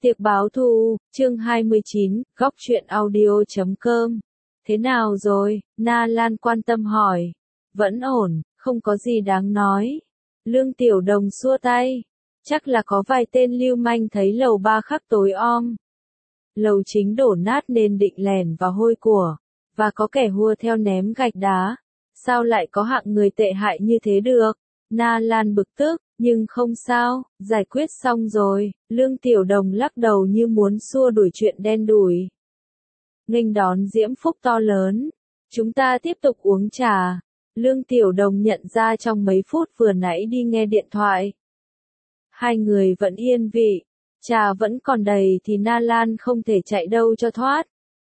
Tiệc báo thù, chương 29, góc truyện audio.com. Thế nào rồi? Na Lan quan tâm hỏi. Vẫn ổn, không có gì đáng nói. Lương Tiểu Đồng xua tay. Chắc là có vài tên lưu manh thấy lầu ba khắc tối om. Lầu chính đổ nát nên định lèn vào hôi của. Và có kẻ hùa theo ném gạch đá. Sao lại có hạng người tệ hại như thế được? Na Lan bực tức. Nhưng không sao, giải quyết xong rồi. Lương Tiểu Đồng lắc đầu như muốn xua đuổi chuyện đen đủi. Nghênh đón diễm phúc to lớn. Chúng ta tiếp tục uống trà. Lương Tiểu Đồng nhận ra trong mấy phút vừa nãy đi nghe điện thoại. Hai người vẫn yên vị. Trà vẫn còn đầy thì Na Lan không thể chạy đâu cho thoát.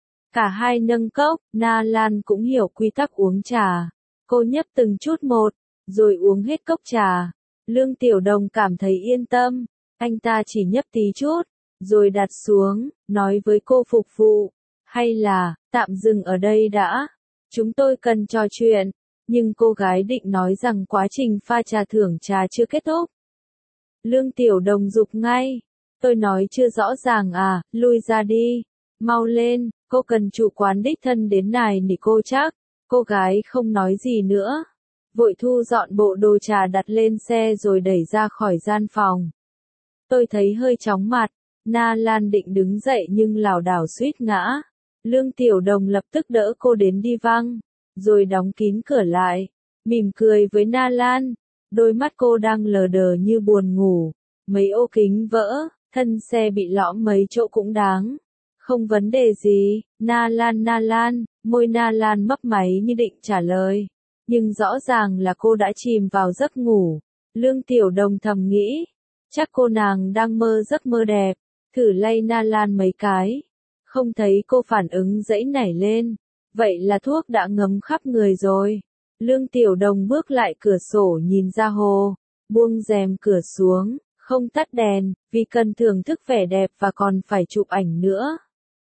Cả hai nâng cốc, Na Lan cũng hiểu quy tắc uống trà. Cô nhấp từng chút một, rồi uống hết cốc trà. Lương Tiểu Đồng cảm thấy yên tâm, anh ta chỉ nhấp tí chút, rồi đặt xuống, nói với cô phục vụ, hay là, tạm dừng ở đây đã, chúng tôi cần trò chuyện, nhưng cô gái định nói rằng quá trình pha trà thưởng trà chưa kết thúc. Lương Tiểu Đồng giục ngay, tôi nói chưa rõ ràng à, lui ra đi, mau lên, cô cần chủ quán đích thân đến này nỉ cô chắc, cô gái không nói gì nữa. Vội thu dọn bộ đồ trà đặt lên xe rồi đẩy ra khỏi gian phòng. Tôi thấy hơi chóng mặt, Na Lan định đứng dậy nhưng lảo đảo suýt ngã. Lương Tiểu Đồng lập tức đỡ cô đến đi văng, rồi đóng kín cửa lại, mỉm cười với Na Lan. Đôi mắt cô đang lờ đờ như buồn ngủ, mấy ô kính vỡ, thân xe bị lõm mấy chỗ cũng đáng. Không vấn đề gì, Na Lan, môi Na Lan mấp máy như định trả lời. Nhưng rõ ràng là cô đã chìm vào giấc ngủ. Lương Tiểu Đồng thầm nghĩ, chắc cô nàng đang mơ giấc mơ đẹp, thử lay Na Lan mấy cái. Không thấy cô phản ứng giãy nảy lên, vậy là thuốc đã ngấm khắp người rồi. Lương Tiểu Đồng bước lại cửa sổ nhìn ra hồ, buông rèm cửa xuống, không tắt đèn, vì cần thưởng thức vẻ đẹp và còn phải chụp ảnh nữa.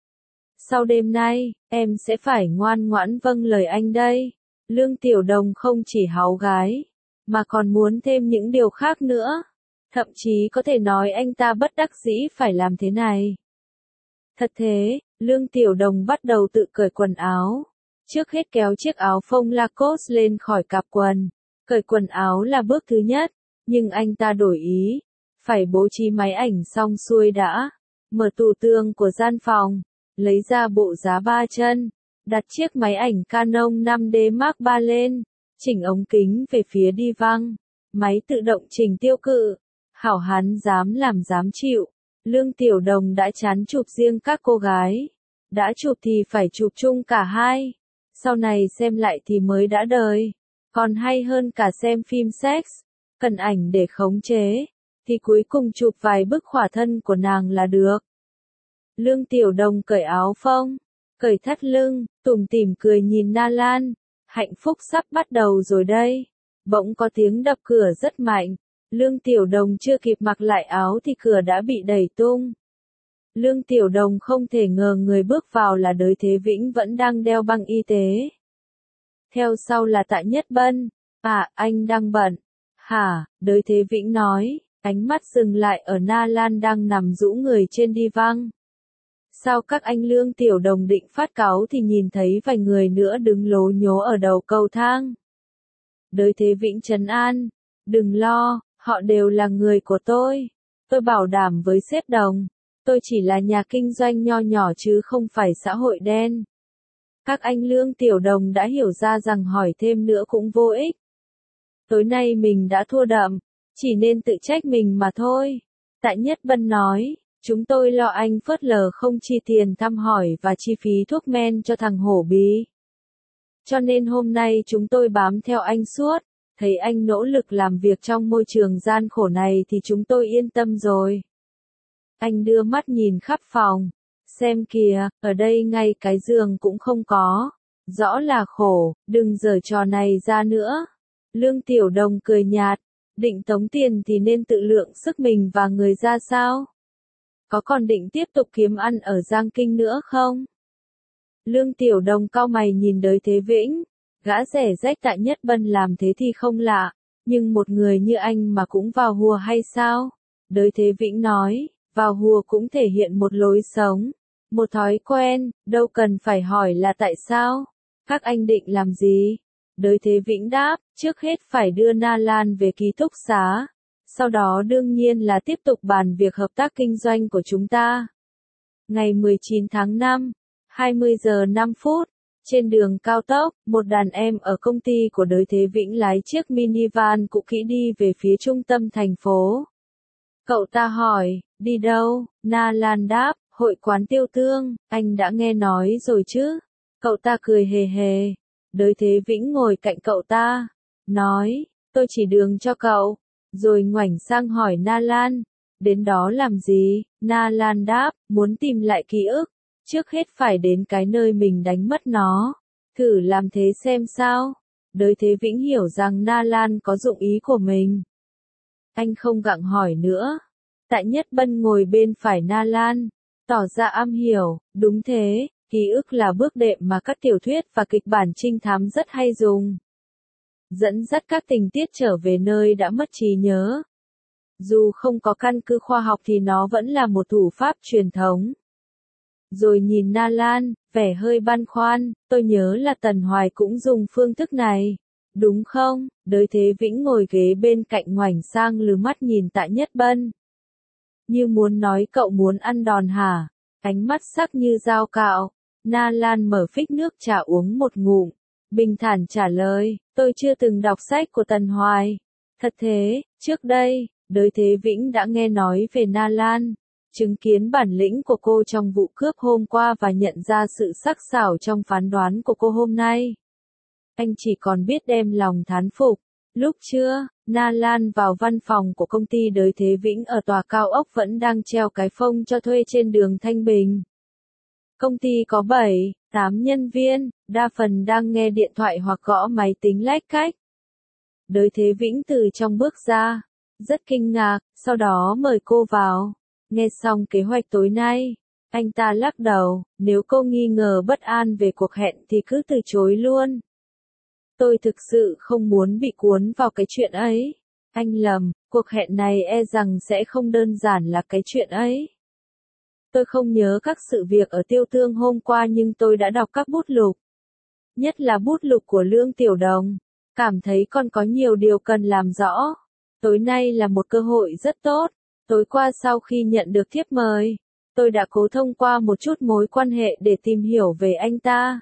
Sau đêm nay, em sẽ phải ngoan ngoãn vâng lời anh đây. Lương Tiểu Đồng không chỉ háu gái, mà còn muốn thêm những điều khác nữa. Thậm chí có thể nói anh ta bất đắc dĩ phải làm thế này. Thật thế, Lương Tiểu Đồng bắt đầu tự cởi quần áo. Trước hết kéo chiếc áo phông Lacoste lên khỏi cặp quần. Cởi quần áo là bước thứ nhất, nhưng anh ta đổi ý. Phải bố trí máy ảnh xong xuôi đã. Mở tủ tường của gian phòng, lấy ra bộ giá 3 chân. Đặt chiếc máy ảnh Canon 5D Mark III lên, chỉnh ống kính về phía đi văng, máy tự động chỉnh tiêu cự. Hảo hán dám làm dám chịu. Lương Tiểu Đồng đã chán chụp riêng các cô gái. Đã chụp thì phải chụp chung cả hai. Sau này xem lại thì mới đã đời. Còn hay hơn cả xem phim sex. Cần ảnh để khống chế. Thì cuối cùng chụp vài bức khỏa thân của nàng là được. Lương Tiểu Đồng cởi áo phông, cởi thắt lưng, tủm tỉm cười nhìn Na Lan. Hạnh phúc sắp bắt đầu rồi đây. Bỗng có tiếng đập cửa rất mạnh. Lương Tiểu Đồng chưa kịp mặc lại áo thì cửa đã bị đẩy tung. Lương Tiểu Đồng không thể ngờ người bước vào là Đới Thế Vĩnh vẫn đang đeo băng y tế. Theo sau là Tạ Nhất Bân. À, anh đang bận. Hả, Đới Thế Vĩnh nói, ánh mắt dừng lại ở Na Lan đang nằm rũ người trên đi văng. Sao các anh? Lương Tiểu Đồng định phát cáu thì nhìn thấy vài người nữa đứng lố nhố ở đầu cầu thang. Đới Thế Vĩnh trấn an, đừng lo, họ đều là người của tôi. Tôi bảo đảm với sếp Đồng, tôi chỉ là nhà kinh doanh nho nhỏ chứ không phải xã hội đen. Các anh. Lương Tiểu Đồng đã hiểu ra rằng hỏi thêm nữa cũng vô ích. Tối nay mình đã thua đậm, chỉ nên tự trách mình mà thôi. Tạ Nhất Bân nói. Chúng tôi lo anh phớt lờ không chi tiền thăm hỏi và chi phí thuốc men cho thằng hổ bí. Cho nên hôm nay chúng tôi bám theo anh suốt, thấy anh nỗ lực làm việc trong môi trường gian khổ này thì chúng tôi yên tâm rồi. Anh đưa mắt nhìn khắp phòng, xem kìa, ở đây ngay cái giường cũng không có. Rõ là khổ, đừng giở trò này ra nữa. Lương Tiểu Đồng cười nhạt, định tống tiền thì nên tự lượng sức mình và người ra sao? Có còn định tiếp tục kiếm ăn ở Giang Kinh nữa không? Lương Tiểu Đồng cau mày nhìn Đới Thế Vĩnh. Gã rẻ rách Tạ Nhất Bân làm thế thì không lạ. Nhưng một người như anh mà cũng vào hùa hay sao? Đới Thế Vĩnh nói. vào hùa cũng thể hiện một lối sống, một thói quen, đâu cần phải hỏi là tại sao. Các anh định làm gì? Đới Thế Vĩnh đáp, trước hết phải đưa Na Lan về ký túc xá. Sau đó đương nhiên là tiếp tục bàn việc hợp tác kinh doanh của chúng ta. Ngày 19 tháng 5, 20 giờ 5 phút, trên đường cao tốc, một đàn em ở công ty của Đới Thế Vĩnh lái chiếc minivan cũ kỹ đi về phía trung tâm thành phố. Cậu ta hỏi, đi đâu? Na Lan đáp, hội quán Tiêu Tương, anh đã nghe nói rồi chứ? Cậu ta cười hề hề. Đới Thế Vĩnh ngồi cạnh cậu ta, nói, tôi chỉ đường cho cậu. Rồi ngoảnh sang hỏi Na Lan, đến đó làm gì? Na Lan đáp, muốn tìm lại ký ức. Trước hết phải đến cái nơi mình đánh mất nó. Thử làm thế xem sao. Đới Thế Vĩnh hiểu rằng Na Lan có dụng ý của mình. Anh không gặng hỏi nữa. Tạ Nhất Bân ngồi bên phải Na Lan, tỏ ra am hiểu, đúng thế, ký ức là bước đệm mà các tiểu thuyết và kịch bản trinh thám rất hay dùng. Dẫn dắt các tình tiết trở về nơi đã mất trí nhớ. Dù không có căn cứ khoa học thì nó vẫn là một thủ pháp truyền thống. Rồi nhìn Na Lan, vẻ hơi băn khoăn, tôi nhớ là Tần Hoài cũng dùng phương thức này. Đúng không? Đới Thế Vĩnh ngồi ghế bên cạnh ngoảnh sang lừ mắt nhìn Tạ Nhất Bân. Như muốn nói cậu muốn ăn đòn hả? Ánh mắt sắc như dao cạo. Na Lan mở phích nước trà uống một ngụm. Bình thản trả lời, tôi chưa từng đọc sách của Tần Hoài. Thật thế, trước đây, Đới Thế Vĩnh đã nghe nói về Na Lan. Chứng kiến bản lĩnh của cô trong vụ cướp hôm qua và nhận ra sự sắc sảo trong phán đoán của cô hôm nay. Anh chỉ còn biết đem lòng thán phục. Lúc trưa, Na Lan vào văn phòng của công ty Đới Thế Vĩnh ở tòa cao ốc vẫn đang treo cái phông cho thuê trên đường Thanh Bình. Công ty có 7, 8 nhân viên, đa phần đang nghe điện thoại hoặc gõ máy tính lách cách. Đới Thế Vĩnh từ trong bước ra, rất kinh ngạc, sau đó mời cô vào. Nghe xong kế hoạch tối nay, anh ta lắc đầu, nếu cô nghi ngờ bất an về cuộc hẹn thì cứ từ chối luôn. Tôi thực sự không muốn bị cuốn vào cái chuyện ấy. Anh lầm, cuộc hẹn này e rằng sẽ không đơn giản là cái chuyện ấy. Tôi không nhớ các sự việc ở Tiêu Tương hôm qua nhưng tôi đã đọc các bút lục. Nhất là bút lục của Lương Tiểu Đồng. Cảm thấy còn có nhiều điều cần làm rõ. Tối nay là một cơ hội rất tốt. Tối qua sau khi nhận được thiếp mời, tôi đã cố thông qua một chút mối quan hệ để tìm hiểu về anh ta.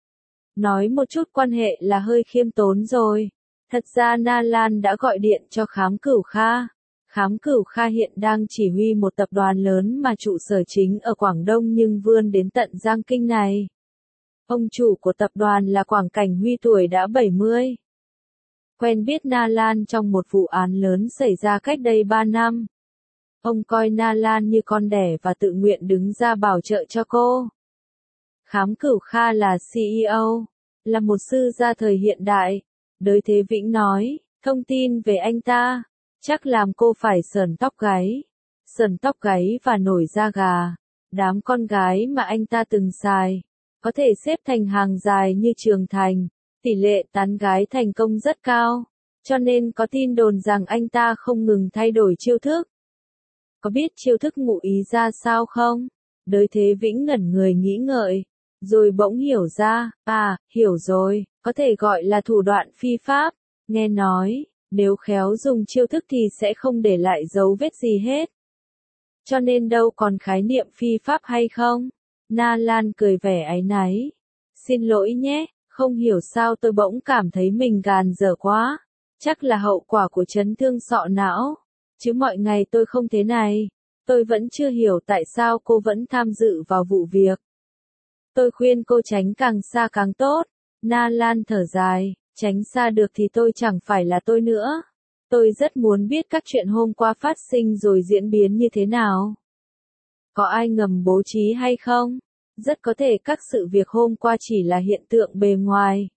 Nói một chút quan hệ là hơi khiêm tốn rồi. Thật ra Na Lan đã gọi điện cho Khám Cửu Kha. Khám Cửu Kha hiện đang chỉ huy một tập đoàn lớn mà trụ sở chính ở Quảng Đông nhưng vươn đến tận Giang Kinh này. Ông chủ của tập đoàn là Quảng Cảnh Huy tuổi đã 70. Quen biết Na Lan trong một vụ án lớn xảy ra cách đây 3 năm. Ông coi Na Lan như con đẻ và tự nguyện đứng ra bảo trợ cho cô. Khám Cửu Kha là CEO, là một sư gia thời hiện đại. Đới Thế Vĩnh nói, thông tin về anh ta, chắc làm cô phải sởn tóc gáy. Sởn tóc gáy và nổi da gà. Đám con gái mà anh ta từng xài, có thể xếp thành hàng dài như Trường Thành. Tỷ lệ tán gái thành công rất cao. Cho nên có tin đồn rằng anh ta không ngừng thay đổi chiêu thức. Có biết chiêu thức ngụ ý ra sao không? Đới Thế Vĩnh ngẩn người nghĩ ngợi. Rồi bỗng hiểu ra, hiểu rồi, có thể gọi là thủ đoạn phi pháp. Nghe nói, nếu khéo dùng chiêu thức thì sẽ không để lại dấu vết gì hết. Cho nên đâu còn khái niệm phi pháp hay không? Na Lan cười vẻ áy náy. Xin lỗi nhé, không hiểu sao tôi bỗng cảm thấy mình gàn dở quá. Chắc là hậu quả của chấn thương sọ não. Chứ mọi ngày tôi không thế này. Tôi vẫn chưa hiểu tại sao cô vẫn tham dự vào vụ việc. Tôi khuyên cô tránh càng xa càng tốt. Na Lan thở dài, tránh xa được thì tôi chẳng phải là tôi nữa. Tôi rất muốn biết các chuyện hôm qua phát sinh rồi diễn biến như thế nào. Có ai ngầm bố trí hay không? Rất có thể các sự việc hôm qua chỉ là hiện tượng bề ngoài.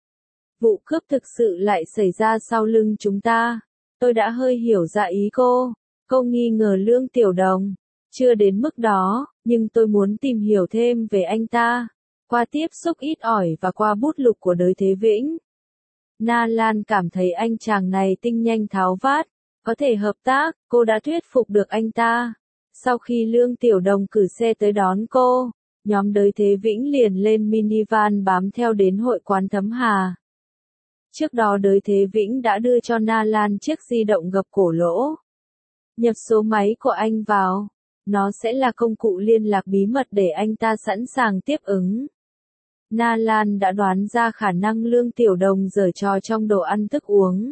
Vụ cướp thực sự lại xảy ra sau lưng chúng ta. Tôi đã hơi hiểu ra ý cô. Cô nghi ngờ Lương Tiểu Đồng. Chưa đến mức đó, nhưng tôi muốn tìm hiểu thêm về anh ta. Qua tiếp xúc ít ỏi và qua bút lục của Đới Thế Vĩnh. Na Lan cảm thấy anh chàng này tinh nhanh tháo vát. Có thể hợp tác, cô đã thuyết phục được anh ta. Sau khi Lương Tiểu Đồng cử xe tới đón cô, nhóm Đới Thế Vĩnh liền lên minivan bám theo đến hội quán Thấm Hà. Trước đó Đới Thế Vĩnh đã đưa cho Na Lan chiếc di động gập cổ lỗ. Nhập số máy của anh vào. Nó sẽ là công cụ liên lạc bí mật để anh ta sẵn sàng tiếp ứng. Na Lan đã đoán ra khả năng Lương Tiểu Đồng giở trò trong đồ ăn thức uống.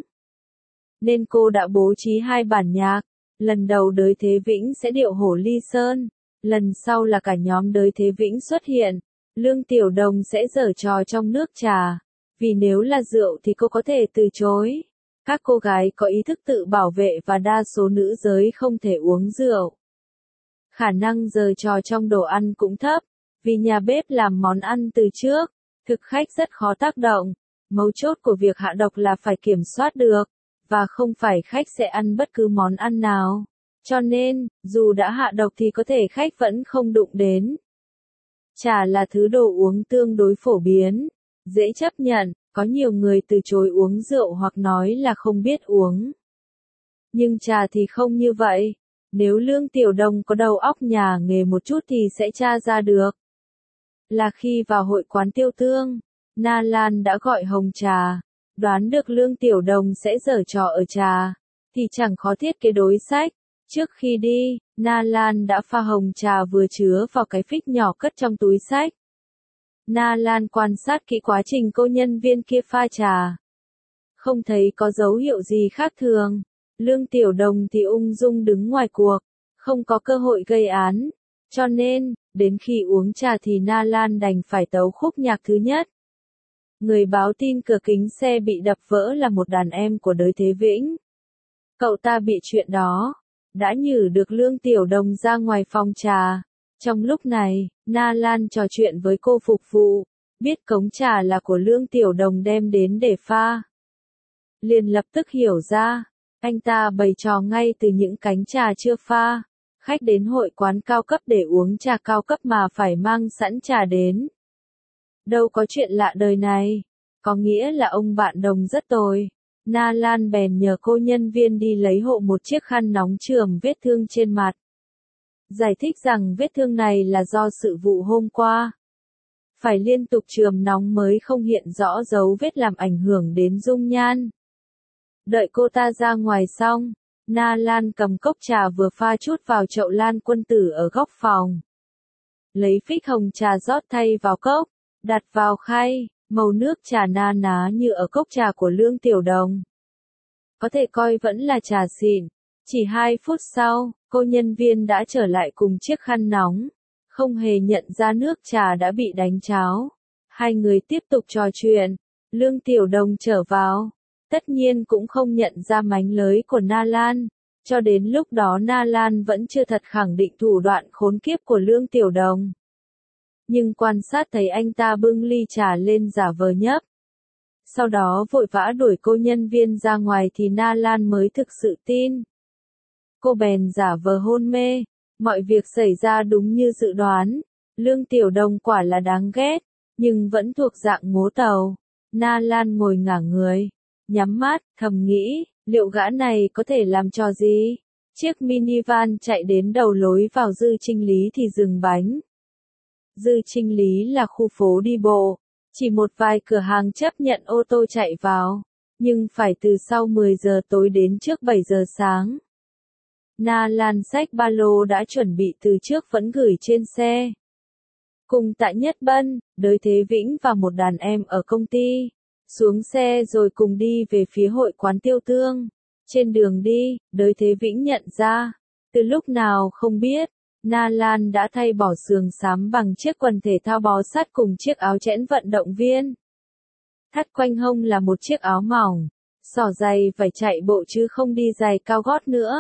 Nên cô đã bố trí hai bản nhạc. Lần đầu Đới Thế Vĩnh sẽ điệu hổ ly sơn. Lần sau là cả nhóm Đới Thế Vĩnh xuất hiện. Lương Tiểu Đồng sẽ giở trò trong nước trà. Vì nếu là rượu thì cô có thể từ chối. Các cô gái có ý thức tự bảo vệ và đa số nữ giới không thể uống rượu. Khả năng giở trò trong đồ ăn cũng thấp. Vì nhà bếp làm món ăn từ trước. Thực khách rất khó tác động. Mấu chốt của việc hạ độc là phải kiểm soát được. Và không phải khách sẽ ăn bất cứ món ăn nào. Cho nên, dù đã hạ độc thì có thể khách vẫn không đụng đến. Trà là thứ đồ uống tương đối phổ biến. Dễ chấp nhận, có nhiều người từ chối uống rượu hoặc nói là không biết uống. Nhưng trà thì không như vậy. Nếu Lương Tiểu Đồng có đầu óc nhà nghề một chút thì sẽ tra ra được. Là khi vào hội quán Tiêu Tương, Na Lan đã gọi hồng trà. Đoán được Lương Tiểu Đồng sẽ giở trò ở trà, thì chẳng khó thiết kế đối sách. Trước khi đi, Na Lan đã pha hồng trà vừa chứa vào cái phích nhỏ cất trong túi sách. Na Lan quan sát kỹ quá trình cô nhân viên kia pha trà. Không thấy có dấu hiệu gì khác thường. Lương Tiểu Đồng thì ung dung đứng ngoài cuộc, không có cơ hội gây án. Cho nên, đến khi uống trà thì Na Lan đành phải tấu khúc nhạc thứ nhất. Người báo tin cửa kính xe bị đập vỡ là một đàn em của Đới Thế Vĩnh. Cậu ta bị chuyện đó. Đã nhử được Lương Tiểu Đồng ra ngoài phòng trà. Trong lúc này, Na Lan trò chuyện với cô phục vụ. Biết cống trà là của Lương Tiểu Đồng đem đến để pha. Liền lập tức hiểu ra. Anh ta bày trò ngay từ những cánh trà chưa pha. Khách đến hội quán cao cấp để uống trà cao cấp mà phải mang sẵn trà đến. Đâu có chuyện lạ đời này. Có nghĩa là ông bạn Đồng rất tồi. Na Lan bèn nhờ cô nhân viên đi lấy hộ một chiếc khăn nóng chườm vết thương trên mặt. Giải thích rằng vết thương này là do sự vụ hôm qua. Phải liên tục chườm nóng mới không hiện rõ dấu vết làm ảnh hưởng đến dung nhan. Đợi cô ta ra ngoài xong, Na Lan cầm cốc trà vừa pha chút vào chậu Lan Quân Tử ở góc phòng. Lấy phích hồng trà rót thay vào cốc, đặt vào khay, màu nước trà na ná như ở cốc trà của Lương Tiểu Đồng. Có thể coi vẫn là trà xịn. Chỉ 2 phút sau, cô nhân viên đã trở lại cùng chiếc khăn nóng. Không hề nhận ra nước trà đã bị đánh cháo. Hai người tiếp tục trò chuyện. Lương Tiểu Đồng trở vào. Tất nhiên cũng không nhận ra mánh lới của Na Lan. Cho đến lúc đó Na Lan vẫn chưa thật khẳng định thủ đoạn khốn kiếp của Lương Tiểu Đồng. Nhưng quan sát thấy anh ta bưng ly trà lên giả vờ nhấp. Sau đó vội vã đuổi cô nhân viên ra ngoài thì Na Lan mới thực sự tin. Cô bèn giả vờ hôn mê. Mọi việc xảy ra đúng như dự đoán. Lương Tiểu Đồng quả là đáng ghét, nhưng vẫn thuộc dạng ngố tàu. Na Lan ngồi ngả người, nhắm mắt, thầm nghĩ, liệu gã này có thể làm trò gì? Chiếc minivan chạy đến đầu lối vào Dư Trinh Lý thì dừng bánh. Dư Trinh Lý là khu phố đi bộ, chỉ một vài cửa hàng chấp nhận ô tô chạy vào, nhưng phải từ sau 10 giờ tối đến trước 7 giờ sáng. Na Lan xách ba lô đã chuẩn bị từ trước vẫn gửi trên xe. Cùng Tạ Nhất Bân, Đới Thế Vĩnh và một đàn em ở công ty. Xuống xe rồi cùng đi về phía hội quán Tiêu Tương. Trên đường đi, Đới Thế Vĩnh nhận ra, từ lúc nào không biết, Na Lan đã thay bỏ sườn xám bằng chiếc quần thể thao bó sát cùng chiếc áo chẽn vận động viên. Thắt quanh hông là một chiếc áo mỏng, xỏ giày phải chạy bộ chứ không đi giày cao gót nữa.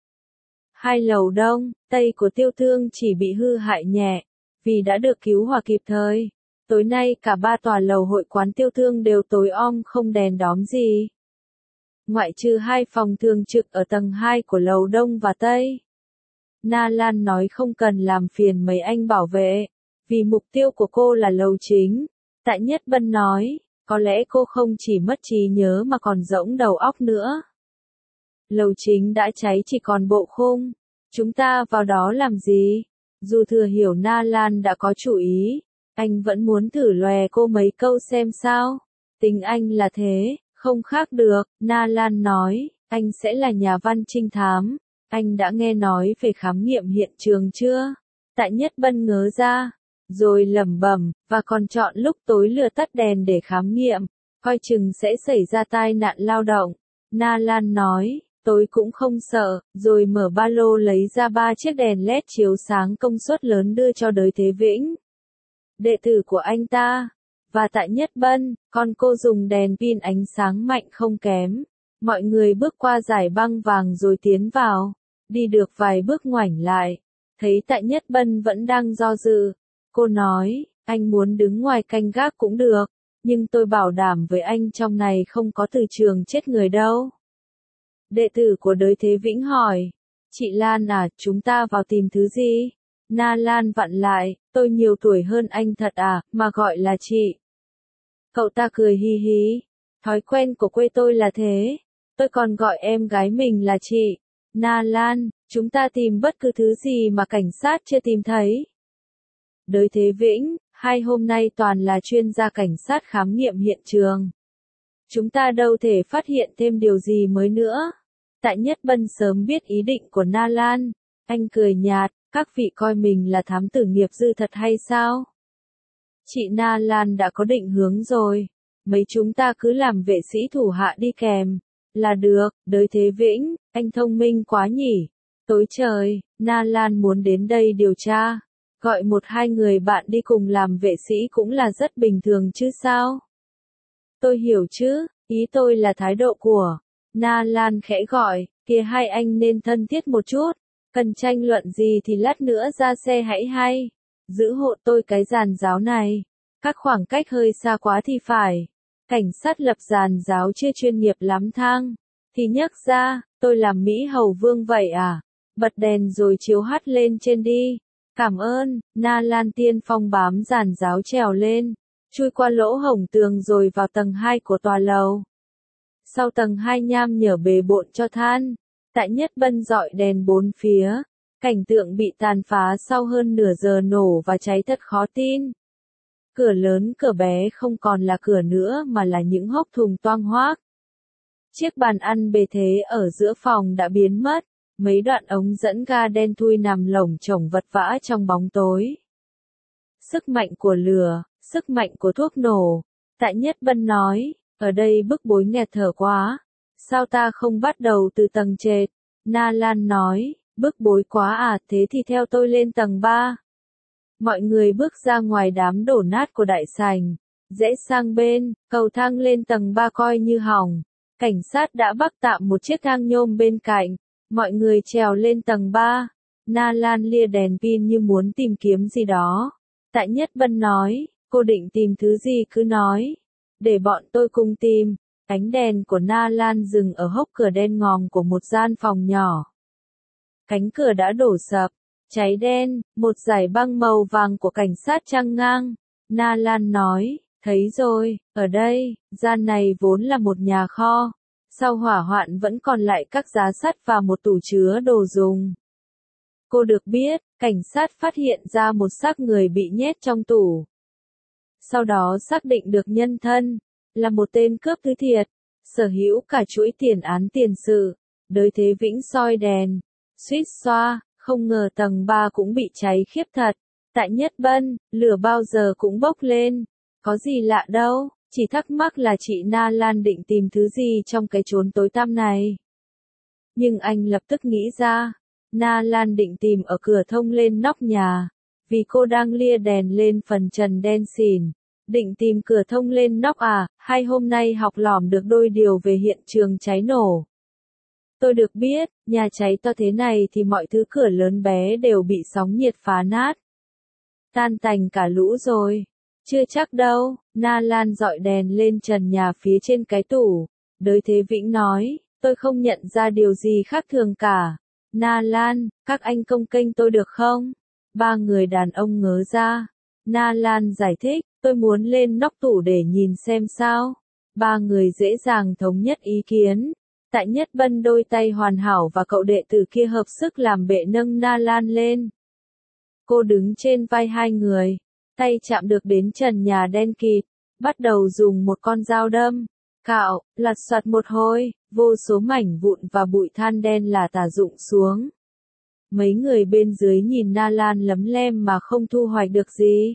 Hai lầu đông, tây của Tiêu Tương chỉ bị hư hại nhẹ, vì đã được cứu hỏa kịp thời. Tối nay cả 3 tòa lầu hội quán Tiêu Tương đều tối om không đèn đóm gì. Ngoại trừ 2 phòng thường trực ở tầng 2 của lầu đông và tây. Na Lan nói không cần làm phiền mấy anh bảo vệ, vì mục tiêu của cô là lầu chính. Tạ Nhất Bân nói, có lẽ cô không chỉ mất trí nhớ mà còn rỗng đầu óc nữa. Lầu chính đã cháy chỉ còn bộ khung, Chúng ta vào đó làm gì? Dù thừa hiểu Na Lan đã có chủ ý, anh vẫn muốn thử lòe cô mấy câu xem sao. Tính anh là thế, không khác được, Na Lan nói, anh sẽ là nhà văn trinh thám. Anh đã nghe nói về khám nghiệm hiện trường chưa? Tạ Nhất Bân ngớ ra, rồi lẩm bẩm, và còn chọn lúc tối lửa tắt đèn để khám nghiệm, coi chừng sẽ xảy ra tai nạn lao động. Na Lan nói, tôi cũng không sợ, rồi mở ba lô lấy ra 3 chiếc đèn LED chiếu sáng công suất lớn đưa cho Đới Thế Vĩnh, đệ tử của anh ta, và Tạ Nhất Bân, con cô dùng đèn pin ánh sáng mạnh không kém. Mọi người bước qua dải băng vàng rồi tiến vào, đi được vài bước ngoảnh lại, thấy Tạ Nhất Bân vẫn đang do dự. Cô nói, anh muốn đứng ngoài canh gác cũng được, nhưng tôi bảo đảm với anh trong này không có từ trường chết người đâu. Đệ tử của Đới Thế Vĩnh hỏi, chị Lan à, chúng ta vào tìm thứ gì? Na Lan vặn lại, tôi nhiều tuổi hơn anh thật à, mà gọi là chị. Cậu ta cười hi hí, thói quen của quê tôi là thế, tôi còn gọi em gái mình là chị. Na Lan, chúng ta tìm bất cứ thứ gì mà cảnh sát chưa tìm thấy. Đới Thế Vĩnh, 2 hôm nay toàn là chuyên gia cảnh sát khám nghiệm hiện trường. Chúng ta đâu thể phát hiện thêm điều gì mới nữa. Tạ Nhất Bân sớm biết ý định của Na Lan. Anh cười nhạt, các vị coi mình là thám tử nghiệp dư thật hay sao? Chị Na Lan đã có định hướng rồi. Mấy chúng ta cứ làm vệ sĩ thủ hạ đi kèm. Là được, Đới Thế Vĩnh, anh thông minh quá nhỉ. Tối trời, Na Lan muốn đến đây điều tra. Gọi 1-2 người bạn đi cùng làm vệ sĩ cũng là rất bình thường chứ sao? Tôi hiểu chứ, ý tôi là thái độ của. Na Lan khẽ gọi, kìa hai anh nên thân thiết một chút. Cần tranh luận gì thì lát nữa ra xe hãy hay. Giữ hộ tôi cái giàn giáo này. Các khoảng cách hơi xa quá thì phải. Cảnh sát lập giàn giáo chưa chuyên nghiệp lắm thang. Thì nhấc ra, tôi làm Mỹ Hầu Vương vậy à? Bật đèn rồi chiếu hắt lên trên đi. Cảm ơn, Na Lan tiên phong bám giàn giáo trèo lên. Chui qua lỗ hổng tường rồi vào tầng 2 của tòa lầu. Sau tầng 2 nham nhở bề bộn cho than. Tạ Nhất Bân dọi đèn bốn phía. Cảnh tượng bị tàn phá sau hơn nửa giờ nổ và cháy thật khó tin. Cửa lớn cửa bé không còn là cửa nữa mà là những hốc thùng toang hoác. Chiếc bàn ăn bề thế ở giữa phòng đã biến mất. Mấy đoạn ống dẫn ga đen thui nằm lổng chổng vật vã trong bóng tối. Sức mạnh của lửa, sức mạnh của thuốc nổ. Tạ Nhất Bân nói, ở đây bức bối nghẹt thở quá. Sao ta không bắt đầu từ tầng trệt? Na Lan nói, bức bối quá à, thế thì theo tôi lên tầng 3. Mọi người bước ra ngoài đám đổ nát của đại sảnh. Rẽ sang bên, cầu thang lên tầng 3 coi như hỏng. Cảnh sát đã bắc tạm một chiếc thang nhôm bên cạnh. Mọi người trèo lên tầng 3. Na Lan lia đèn pin như muốn tìm kiếm gì đó. Tạ Nhất Bân nói, cô định tìm thứ gì cứ nói. Để bọn tôi cùng tìm. Ánh đèn của Na Lan dừng ở hốc cửa đen ngòm của một gian phòng nhỏ. Cánh cửa đã đổ sập. Cháy đen, một dải băng màu vàng của cảnh sát chăng ngang. Na Lan nói, thấy rồi, ở đây, gian này vốn là một nhà kho. Sau hỏa hoạn vẫn còn lại các giá sắt và một tủ chứa đồ dùng. Cô được biết, cảnh sát phát hiện ra một xác người bị nhét trong tủ. Sau đó xác định được nhân thân, là một tên cướp thứ thiệt, sở hữu cả chuỗi tiền án tiền sự. Đới Thế Vĩnh soi đèn, suýt xoa, không ngờ tầng 3 cũng bị cháy khiếp thật. Tạ Nhất Bân, lửa bao giờ cũng bốc lên, có gì lạ đâu. Chỉ thắc mắc là chị Na Lan định tìm thứ gì trong cái chốn tối tăm này. Nhưng anh lập tức nghĩ ra, Na Lan định tìm ở cửa thông lên nóc nhà, vì cô đang lia đèn lên phần trần đen xỉn. Định tìm cửa thông lên nóc à, hay hôm nay học lỏm được đôi điều về hiện trường cháy nổ. Tôi được biết, nhà cháy to thế này thì mọi thứ cửa lớn bé đều bị sóng nhiệt phá nát. Tan tành cả lũ rồi. Chưa chắc đâu, Na Lan dọi đèn lên trần nhà phía trên cái tủ. Đới Thế Vĩnh nói, tôi không nhận ra điều gì khác thường cả. Na Lan, các anh công kênh tôi được không? 3 người đàn ông ngớ ra. Na Lan giải thích, tôi muốn lên nóc tủ để nhìn xem sao. 3 người dễ dàng thống nhất ý kiến. Tại Nhất Bân đôi tay hoàn hảo và cậu đệ tử kia hợp sức làm bệ nâng Na Lan lên. Cô đứng trên vai hai người, tay chạm được đến trần nhà đen kịt, bắt đầu dùng một con dao đâm, cạo, lặt soạt một hồi, vô số mảnh vụn và bụi than đen là tả rụng xuống. Mấy người bên dưới nhìn Na Lan lấm lem mà không thu hoạch được gì.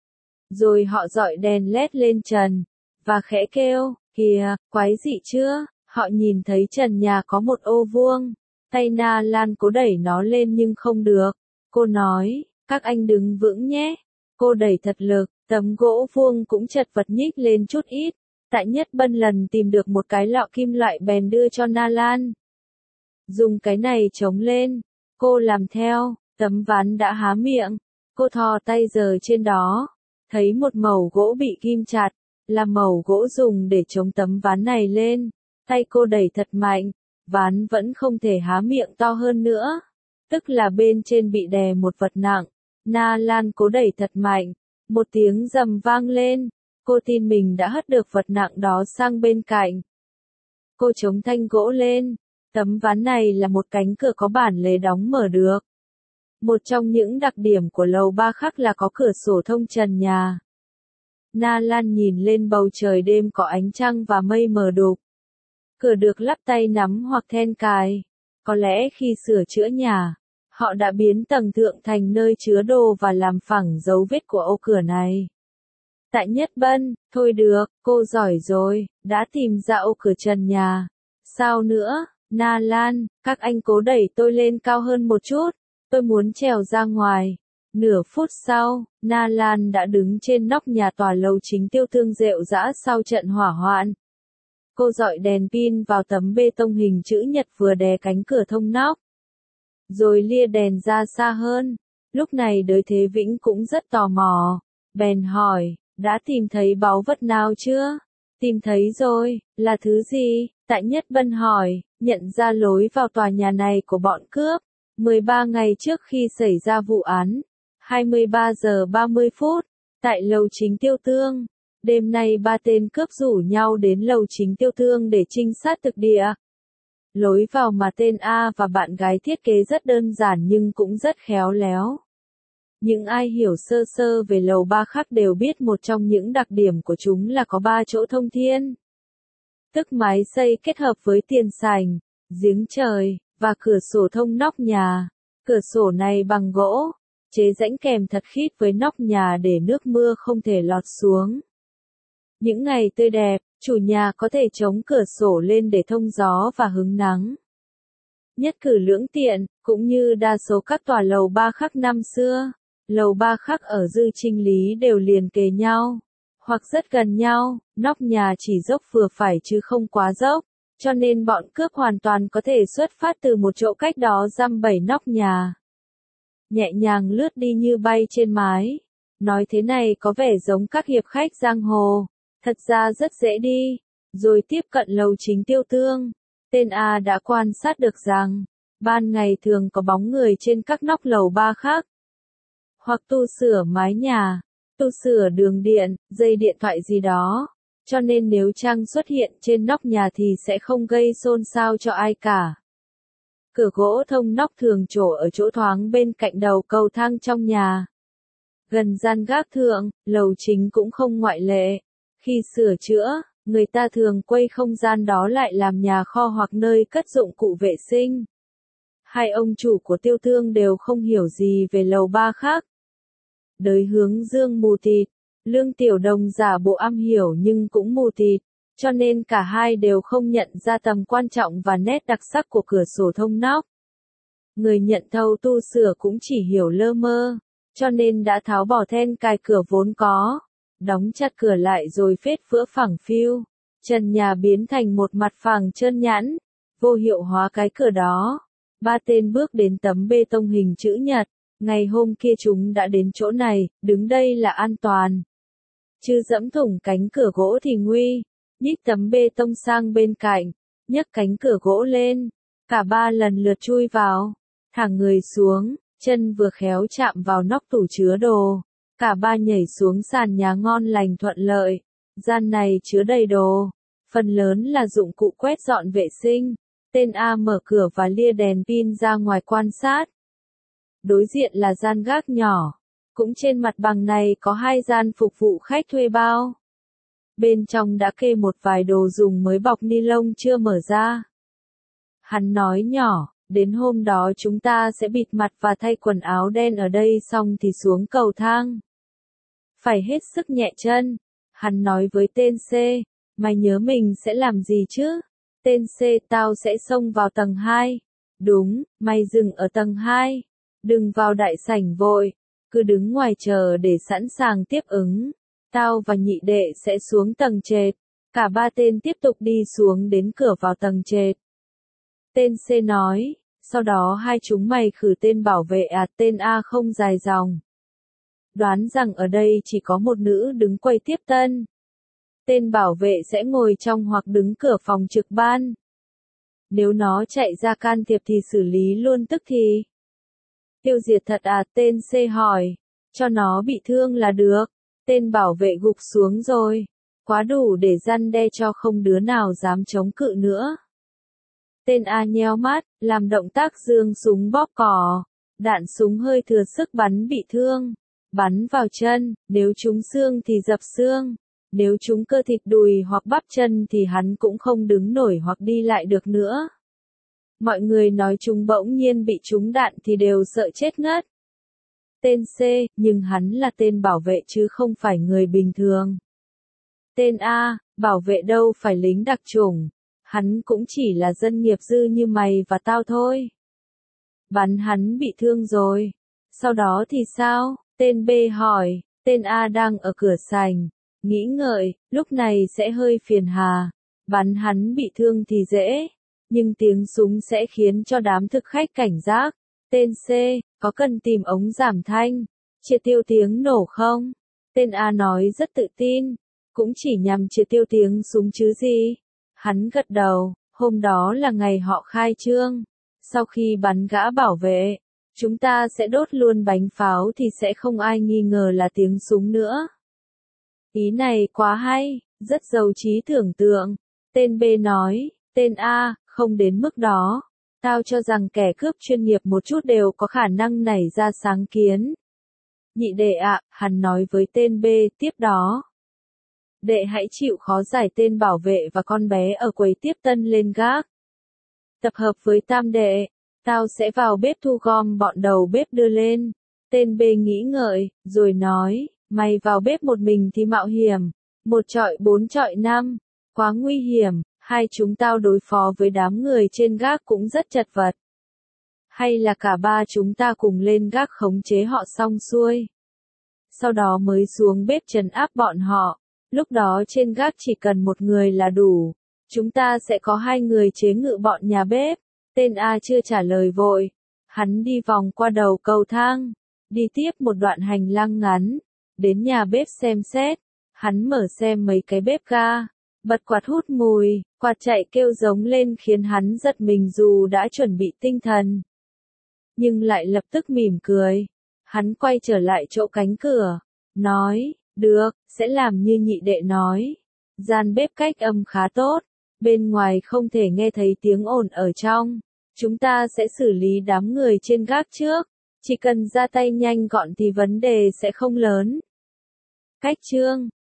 Rồi họ dọi đèn led lên trần, và khẽ kêu, kìa, quái dị chưa? Họ nhìn thấy trần nhà có một ô vuông, tay Na Lan cố đẩy nó lên nhưng không được. Cô nói, các anh đứng vững nhé. Cô đẩy thật lực, tấm gỗ vuông cũng chật vật nhích lên chút ít. Tại Nhất Bân lần tìm được một cái lọ kim loại bèn đưa cho Na Lan. Dùng cái này chống lên. Cô làm theo, tấm ván đã há miệng. Cô thò tay giơ trên đó, thấy một mẩu gỗ bị kim chặt, là mẩu gỗ dùng để chống tấm ván này lên. Tay cô đẩy thật mạnh, ván vẫn không thể há miệng to hơn nữa. Tức là bên trên bị đè một vật nặng. Na Lan cố đẩy thật mạnh, một tiếng rầm vang lên. Cô tin mình đã hất được vật nặng đó sang bên cạnh. Cô chống thanh gỗ lên. Tấm ván này là một cánh cửa có bản lề đóng mở được. Một trong những đặc điểm của lầu Ba Khắc là có cửa sổ thông trần nhà. Na Lan nhìn lên bầu trời đêm có ánh trăng và mây mờ đục. Cửa được lắp tay nắm hoặc then cài. Có lẽ khi sửa chữa nhà, họ đã biến tầng thượng thành nơi chứa đồ và làm phẳng dấu vết của ô cửa này. Tại Nhất Bân, thôi được, cô giỏi rồi, đã tìm ra ô cửa trần nhà. Sao nữa, Na Lan, các anh cố đẩy tôi lên cao hơn một chút, tôi muốn trèo ra ngoài. Nửa phút sau, Na Lan đã đứng trên nóc nhà tòa lầu chính tiêu thương rệu rã sau trận hỏa hoạn. Cô dọi đèn pin vào tấm bê tông hình chữ nhật vừa đè cánh cửa thông nóc. Rồi lia đèn ra xa hơn. Lúc này Đới Thế Vĩnh cũng rất tò mò. Bèn hỏi, đã tìm thấy báu vật nào chưa? Tìm thấy rồi, là thứ gì? Tại Nhất Bân hỏi, nhận ra lối vào tòa nhà này của bọn cướp. 13 ngày trước khi xảy ra vụ án. 23 giờ 30 phút. Tại lầu chính tiêu tương. Đêm nay ba tên cướp rủ nhau đến lầu chính tiêu thương để trinh sát thực địa. Lối vào mà tên A và bạn gái thiết kế rất đơn giản nhưng cũng rất khéo léo. Những ai hiểu sơ sơ về lầu Ba Khắc đều biết một trong những đặc điểm của chúng là có 3 chỗ thông thiên. Tức mái xây kết hợp với tiền sảnh, giếng trời, và cửa sổ thông nóc nhà. Cửa sổ này bằng gỗ, chế rãnh kèm thật khít với nóc nhà để nước mưa không thể lọt xuống. Những ngày tươi đẹp, chủ nhà có thể chống cửa sổ lên để thông gió và hứng nắng. Nhất cử lưỡng tiện, cũng như đa số các tòa lầu Ba Khắc năm xưa, lầu Ba Khắc ở Dư Trinh Lý đều liền kề nhau, hoặc rất gần nhau, nóc nhà chỉ dốc vừa phải chứ không quá dốc, cho nên bọn cướp hoàn toàn có thể xuất phát từ một chỗ cách đó dăm bảy nóc nhà. Nhẹ nhàng lướt đi như bay trên mái. Nói thế này có vẻ giống các hiệp khách giang hồ. Thật ra rất dễ đi. Rồi tiếp cận lầu chính tiêu tương. Tên A đã quan sát được rằng, ban ngày thường có bóng người trên các nóc lầu Ba Khắc. Hoặc tu sửa mái nhà, tu sửa đường điện, dây điện thoại gì đó. Cho nên nếu Trăng xuất hiện trên nóc nhà thì sẽ không gây xôn xao cho ai cả. Cửa gỗ thông nóc thường trổ ở chỗ thoáng bên cạnh đầu cầu thang trong nhà. Gần gian gác thượng, lầu chính cũng không ngoại lệ. Khi sửa chữa, người ta thường quay không gian đó lại làm nhà kho hoặc nơi cất dụng cụ vệ sinh. Hai ông chủ của tiêu thương đều không hiểu gì về lầu Ba Khắc. Đới Hướng Dương mù tịt, Lương Tiểu Đồng giả bộ am hiểu nhưng cũng mù tịt, cho nên cả hai đều không nhận ra tầm quan trọng và nét đặc sắc của cửa sổ thông nóc. Người nhận thầu tu sửa cũng chỉ hiểu lơ mơ, cho nên đã tháo bỏ then cài cửa vốn có, đóng chặt cửa lại rồi phết vữa phẳng phiu. Trần nhà biến thành một mặt phẳng trơn nhẵn, vô hiệu hóa cái cửa đó. Ba tên bước đến tấm bê tông hình chữ nhật. Ngày hôm kia chúng đã đến chỗ này, đứng đây là an toàn. Chứ dẫm thủng cánh cửa gỗ thì nguy. Nhích tấm bê tông sang bên cạnh, nhấc cánh cửa gỗ lên. Cả ba lần lượt chui vào, thẳng người xuống, chân vừa khéo chạm vào nóc tủ chứa đồ. Cả ba nhảy xuống sàn nhà ngon lành thuận lợi. Gian này chứa đầy đồ. phần lớn là dụng cụ quét dọn vệ sinh. Tên A mở cửa và lia đèn pin ra ngoài quan sát. Đối diện là gian gác nhỏ. Cũng trên mặt bằng này có 2 gian phục vụ khách thuê bao. Bên trong đã kê một vài đồ dùng mới bọc ni lông chưa mở ra. Hắn nói nhỏ, đến hôm đó chúng ta sẽ bịt mặt và thay quần áo đen ở đây xong thì xuống cầu thang. Phải hết sức nhẹ chân. Hắn nói với tên C, mày nhớ mình sẽ làm gì chứ? Tên C, tao sẽ xông vào tầng 2. Đúng, mày dừng ở tầng 2. Đừng vào đại sảnh vội, cứ đứng ngoài chờ để sẵn sàng tiếp ứng. Tao và nhị đệ sẽ xuống tầng trệt. Cả 3 tên tiếp tục đi xuống đến cửa vào tầng trệt. Tên C nói, sau đó hai chúng mày khử tên bảo vệ à? Tên A không dài dòng. Đoán rằng ở đây chỉ có một nữ đứng quầy tiếp tân. Tên bảo vệ sẽ ngồi trong hoặc đứng cửa phòng trực ban. Nếu nó chạy ra can thiệp thì xử lý luôn tức thì. Tiêu diệt thật à? Tên C hỏi. Cho nó bị thương là được. Tên bảo vệ gục xuống rồi. Quá đủ để răn đe cho không đứa nào dám chống cự nữa. Tên A nheo mắt, làm động tác giương súng bóp cò. Đạn súng hơi thừa sức bắn bị thương. Bắn vào chân, nếu trúng xương thì dập xương. Nếu trúng cơ thịt đùi hoặc bắp chân thì hắn cũng không đứng nổi hoặc đi lại được nữa. Mọi người nói chúng bỗng nhiên bị trúng đạn thì đều sợ chết ngất. Tên C, nhưng hắn là tên bảo vệ chứ không phải người bình thường. Tên A, bảo vệ đâu phải lính đặc chủng. Hắn cũng chỉ là dân nghiệp dư như mày và tao thôi. Bắn hắn bị thương rồi. Sau đó thì sao? Tên B hỏi. Tên A đang ở cửa sảnh. Nghĩ ngợi, lúc này sẽ hơi phiền hà. Bắn hắn bị thương thì dễ. Nhưng tiếng súng sẽ khiến cho đám thực khách cảnh giác. Tên C, có cần tìm ống giảm thanh, triệt tiêu tiếng nổ không? Tên A nói rất tự tin. Cũng chỉ nhằm triệt tiêu tiếng súng chứ gì. Hắn gật đầu, hôm đó là ngày họ khai trương. Sau khi bắn gã bảo vệ, chúng ta sẽ đốt luôn bánh pháo thì sẽ không ai nghi ngờ là tiếng súng nữa. Ý này quá hay, rất giàu trí tưởng tượng. Tên B nói, tên A, không đến mức đó. Tao cho rằng kẻ cướp chuyên nghiệp một chút đều có khả năng nảy ra sáng kiến. Nhị đệ ạ, hắn nói với tên B, tiếp đó. Đệ hãy chịu khó giải tên bảo vệ và con bé ở quầy tiếp tân lên gác. Tập hợp với tam đệ, tao sẽ vào bếp thu gom bọn đầu bếp đưa lên. Tên B nghĩ ngợi, rồi nói, mày vào bếp một mình thì mạo hiểm. 1 chọi 4 chọi 5, quá nguy hiểm, hai chúng tao đối phó với đám người trên gác cũng rất chật vật. Hay là cả 3 chúng ta cùng lên gác khống chế họ xong xuôi. Sau đó mới xuống bếp trấn áp bọn họ. Lúc đó trên gác chỉ cần 1 người là đủ. Chúng ta sẽ có 2 người chế ngự bọn nhà bếp. Tên A chưa trả lời vội. Hắn đi vòng qua đầu cầu thang. Đi tiếp một đoạn hành lang ngắn. Đến nhà bếp xem xét. Hắn mở xem mấy cái bếp ga. Bật quạt hút mùi. Quạt chạy kêu giống lên khiến hắn giật mình dù đã chuẩn bị tinh thần. Nhưng lại lập tức mỉm cười. Hắn quay trở lại chỗ cánh cửa. Nói, được, sẽ làm như nhị đệ nói. Gian bếp cách âm khá tốt. Bên ngoài không thể nghe thấy tiếng ồn ở trong. Chúng ta sẽ xử lý đám người trên gác trước. Chỉ cần ra tay nhanh gọn thì vấn đề sẽ không lớn. Cách chương